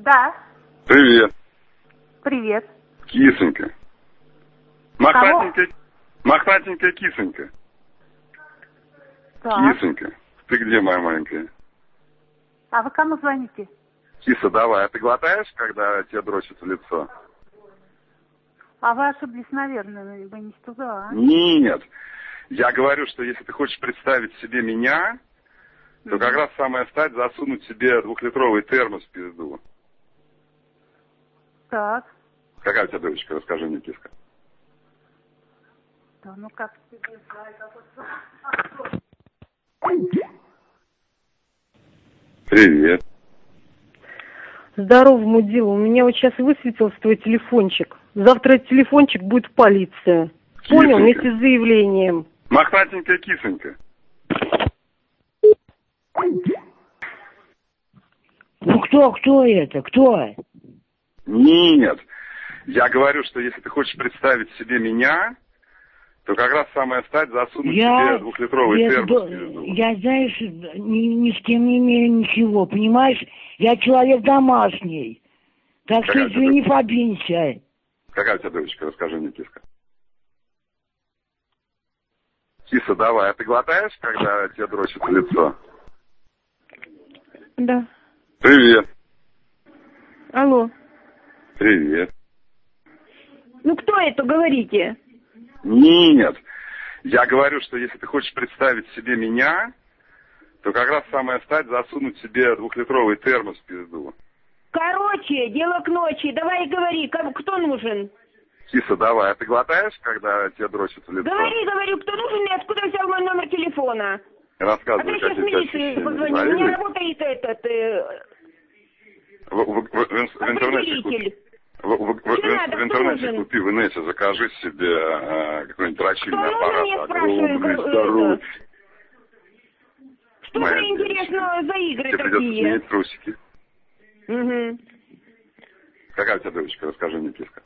Да. Привет. Привет. Кисонька. Мохнатенькая кисонька. Так. Кисонька. Ты где, моя маленькая? А вы кому звоните? Киса, давай. А ты глотаешь, когда тебе дрочат в лицо? А вы ошиблись, наверное, вы не туда. Нет. Я говорю, что если ты хочешь представить себе меня, то как раз самое стать засунуть себе 2-литровый термос в пизду. Так. Какая у тебя дочка? Расскажи мне, киска. Да, ну как тебе знаю, Привет. Здорово, мудила. У меня вот сейчас высветился твой телефончик. Завтра этот телефончик будет в полицию. Понял? Вместе с заявлением. Мохнатенькая кисонька. Ну кто это? Кто? Нет. Я говорю, что если ты хочешь представить себе меня, то как раз самое стать засунуть себе 2-литровый термос в пизду. Я, знаешь, ни с кем не имею ничего, понимаешь? Я человек домашний. Так что извини, побинься. Какая у тебя дочка? Расскажи мне, киска. Киса, давай. А ты глотаешь, когда тебе дрочат в лицо? Да. Привет. Алло. Привет. Ну кто это, говорите? Нет. Я говорю, что если ты хочешь представить себе меня, то как раз самое стать засунуть себе 2-литровый термос в пизду. Короче, дело к ночи. Давай говори, кто нужен? Киса, давай. А ты глотаешь, когда тебе дрочат в лицо? Говорю, кто нужен и откуда взял мой номер телефона? Рассказывай, а ты сейчас в милицию позвони. У меня работает в интернете в интернете купи, в инете закажи себе какой-нибудь дрочильный аппарат. Огромный, здоровый. Что за интересно за игры тебе такие? Тебе придется сменить трусики. Угу. Какая у тебя дочка? Расскажи мне, киска.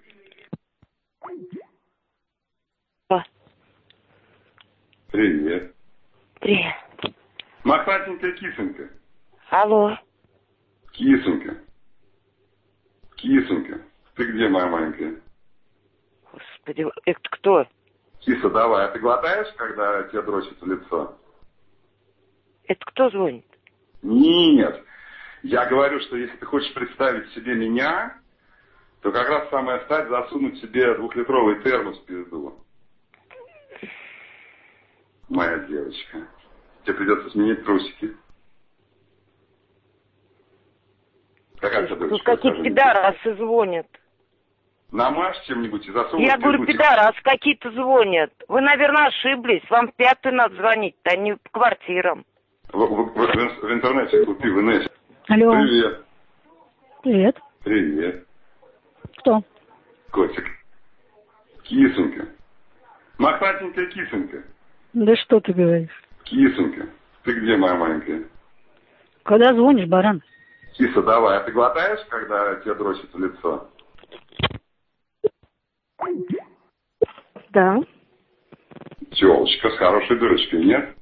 Привет. Привет. Мохнатенькая кисонька. Алло. Кисонька. Кисонька. Ты где, моя маленькая? Господи, это кто? Киса, давай. А ты глотаешь, когда тебе дрочат в лицо? Это кто звонит? Нет. Я говорю, что если ты хочешь представить себе меня, то как раз самое стать засунуть себе 2-литровый термос в пизду. Моя девочка. Тебе придется сменить трусики. Какая тебе дочка? Тут какие-то пидорасы звонят. Намажь чем-нибудь и засовывай. Я говорю, пидорасы какие-то звонят. Вы, наверное, ошиблись. Вам в 5-й надо звонить, а не по квартирам. В интернете купи, в инете. Алло. Привет. Привет. Привет. Кто? Котик. Кисонька. Мохнатенькая кисонька. Да что ты говоришь? Кисонька. Ты где, моя маленькая? Когда звонишь, баран? Киса, давай. А ты глотаешь, когда тебе дрочат в лицо? Да. Тёлочка с хорошей дырочкой, нет?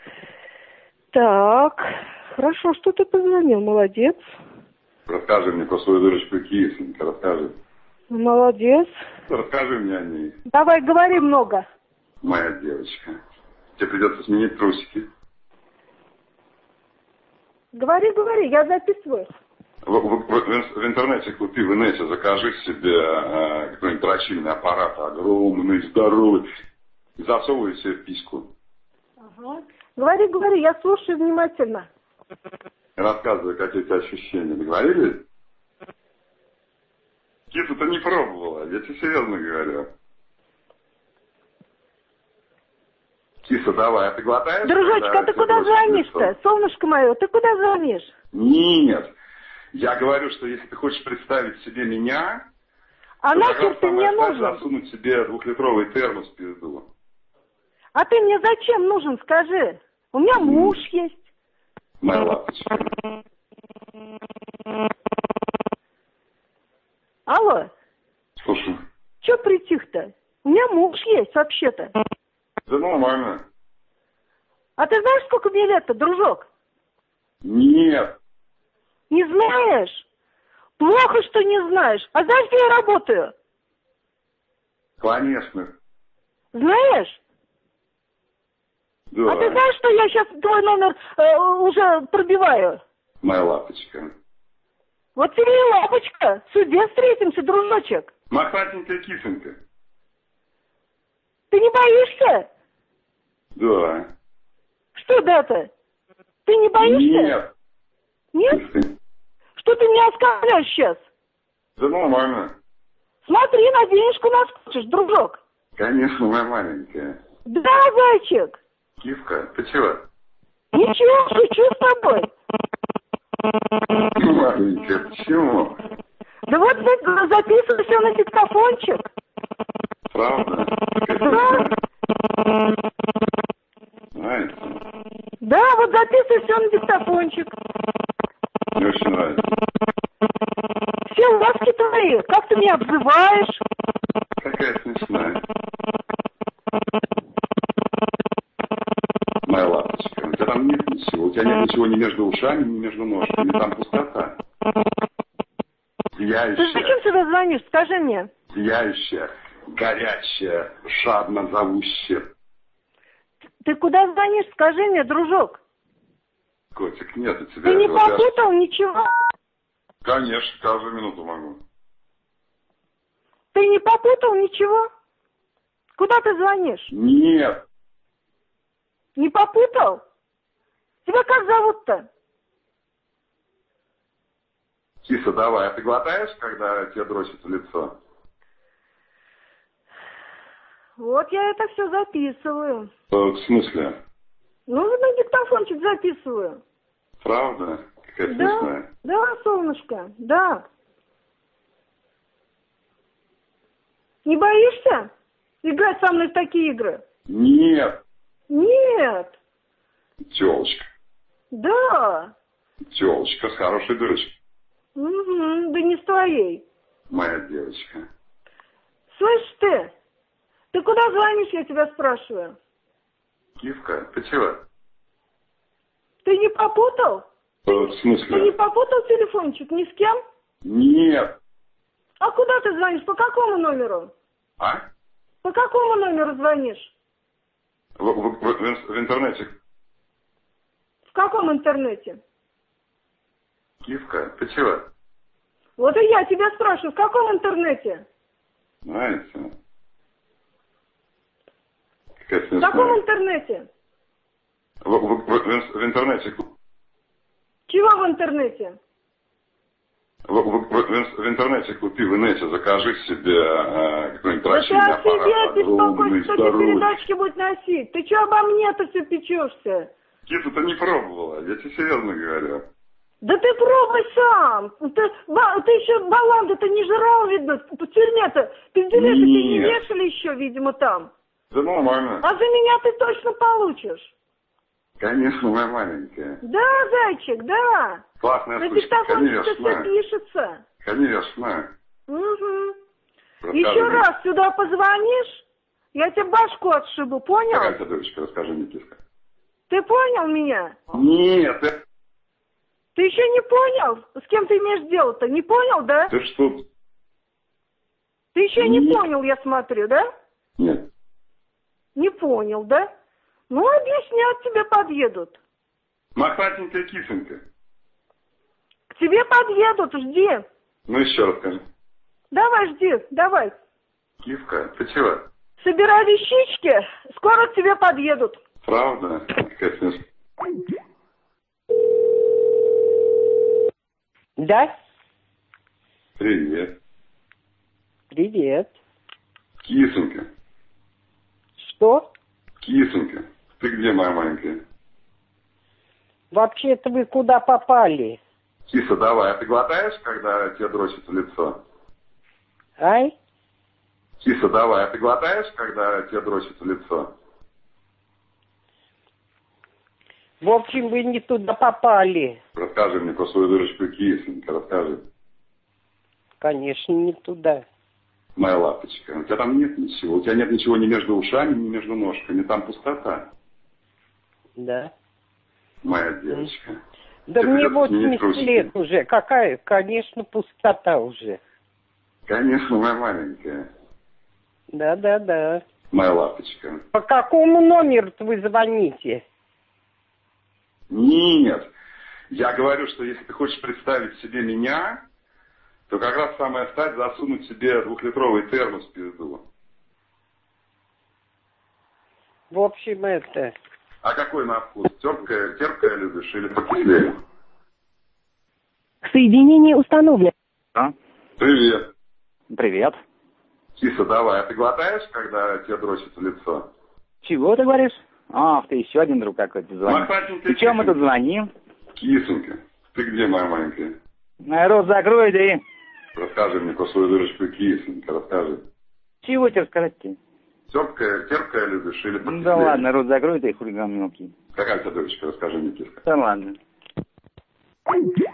Так, хорошо, что ты позвонил, молодец. Расскажи мне про свою дырочку, кисонька, расскажи. Молодец. Расскажи мне о ней. Давай, говори много. Моя девочка. Тебе придется сменить трусики. Говори, я записываю. В интернете купи, в инете закажи себе какой-нибудь дрочильный аппарат, огромный, здоровый, и засовывай себе в письку. Ага. Говори, я слушаю внимательно. Рассказывай, какие у тебя ощущения. Договорились? Киса, ты не пробовала, я тебе серьезно говорю. Киса, давай, а ты глотаешь? Дружочек, а ты куда звонишь-то? Солнышко мое, ты куда звонишь? Нет. Я говорю, что если ты хочешь представить себе меня, а то нахер ты мне нужен? Засунуть себе 2-литровый термос в пизду. А ты мне зачем нужен, скажи? У меня муж есть. Моя лапочка. Алло? Слушай. Че притих-то? У меня муж есть вообще-то. Да нормально. А ты знаешь, сколько мне лет-то, дружок? Нет. Не знаешь? Плохо, что не знаешь. А знаешь, где я работаю? Конечно. Знаешь? Да. А ты знаешь, что я сейчас твой номер уже пробиваю? Моя лапочка. Вот тебе и лапочка. В суде встретимся, дружочек. Мохнатенькая кисонька. Ты не боишься? Да. Что да-то? Ты не боишься? Нет. Нет? Что ты мне оскорбляешь сейчас? Да нормально. Смотри, на денежку наскочишь, дружок. Конечно, моя маленькая. Да, зайчик. Кивка, ты чего? Ничего, шучу с тобой. Маленькая, почему? Да вот записывай все на диктофончик. Правда? Да. Знаете? Да, вот записывай все на диктофончик. Мне очень нравится. Все ласки твои. Как ты меня обзываешь? Какая смешная. Моя лапочка, у тебя там нет ничего. У тебя нет ничего ни между ушами, ни между ножками. Там пустота. Сияющая. Ты зачем сюда звонишь? Скажи мне. Сияющая, горячая, жадно зовущая. Ты куда звонишь? Скажи мне, дружок. Котик, нет у тебя. Ты не этого. попутал ничего? Конечно, каждую минуту могу. Ты не попутал ничего? Куда ты звонишь? Нет. Не попутал? Тебя как зовут-то? Киса, давай, а ты глотаешь, когда тебе дрочит в лицо? Вот я это все записываю. В смысле? Ну, на диктофончик записываю. Правда? Какая смешная. Да, солнышко, да. Не боишься играть со мной в такие игры? Нет. Нет. Тёлочка. Да. Тёлочка с хорошей дырочкой. Угу, да не с твоей. Моя девочка. Слышь ты куда звонишь, я тебя спрашиваю? Кивка, ты чего? Ты не попутал? В смысле? Ты не попутал телефончик ни с кем? Нет. А куда ты звонишь? По какому номеру? А? По какому номеру звонишь? В интернете. В каком интернете? Кивка, ты чего? Вот и я тебя спрашиваю, в каком интернете? Знаете? Какая В смешная. каком интернете? В интернете. Чего в интернете? В интернете купи, в инете закажи себе какой-нибудь Да ты врачебный о себе аппарат. беспокойся, кто тебе передачки будет носить. Ты что обо мне-то все печешься? Киса, ты не пробовала, я тебе серьезно говорю. Да ты пробуй сам. Ты еще баланды-то не жрал, видно, по тюрьме-то. Пизделеты тебе не вешали еще, видимо, там. Да нормально. А за меня ты точно получишь. Конечно, моя маленькая. Да, зайчик, да. Классная на штучка, диктофончике все конечно. пишется. Конечно. Угу. Расскажи Еще мне. раз сюда позвонишь, я тебе башку отшибу, понял? Какая ты дочка, расскажи мне, киска. Ты понял меня? Нет, Ты еще не понял? С кем ты имеешь дело-то? Не понял, да? ты что? Ты еще не понял, я смотрю, да? Нет. Не понял, да? Ну, объяснять тебе подъедут. Мохнатенькая кисонька. К тебе подъедут, жди. Ну еще раз скажи. Давай, жди, давай. Кивка, ты чего? Собирай вещички, скоро к тебе подъедут. Правда? Какая смешная. Да? Привет. Привет. Кисонька. Что? Кисонька. Ты где, моя маленькая? Вообще-то вы куда попали? Киса, давай, а ты глотаешь, когда тебе дрочит в лицо? Ай? Киса, давай, а ты глотаешь, когда тебе дрочит в лицо? В общем, вы не туда попали. Расскажи мне про свою дырочку, кисонька, расскажи. Конечно, не туда. Моя лапочка, у тебя там нет ничего. У тебя нет ничего ни между ушами, ни между ножками. Там пустота. Да. Моя девочка. Да мне 80 лет уже. Какая, конечно, пустота уже. Конечно, моя маленькая. Да. Моя лапочка. По какому номеру вы звоните? Нет. Я говорю, что если ты хочешь представить себе меня, то как раз самое стать засунуть себе 2-литровый термос в пизду. В общем, это... А какой на вкус? Терпкое любишь или покислее? Соединение установлено. А? Привет. Привет. Киса, давай. А ты глотаешь, когда тебе дрочит в лицо? Чего ты говоришь? Ах, ты еще один друг какой-то звонит. Ты чего мы тут звоним? Кисонька, ты где, моя маленькая? Рот закрой, да. Расскажи мне про свою дурочку Кисонька, расскажи. Чего тебе рассказать-то? Терпкое любишь или покислее? Да ладно, рот закрой, ты хулиган мелкий. Какая у тебя дурочка, расскажи мне, Киска. Да ладно.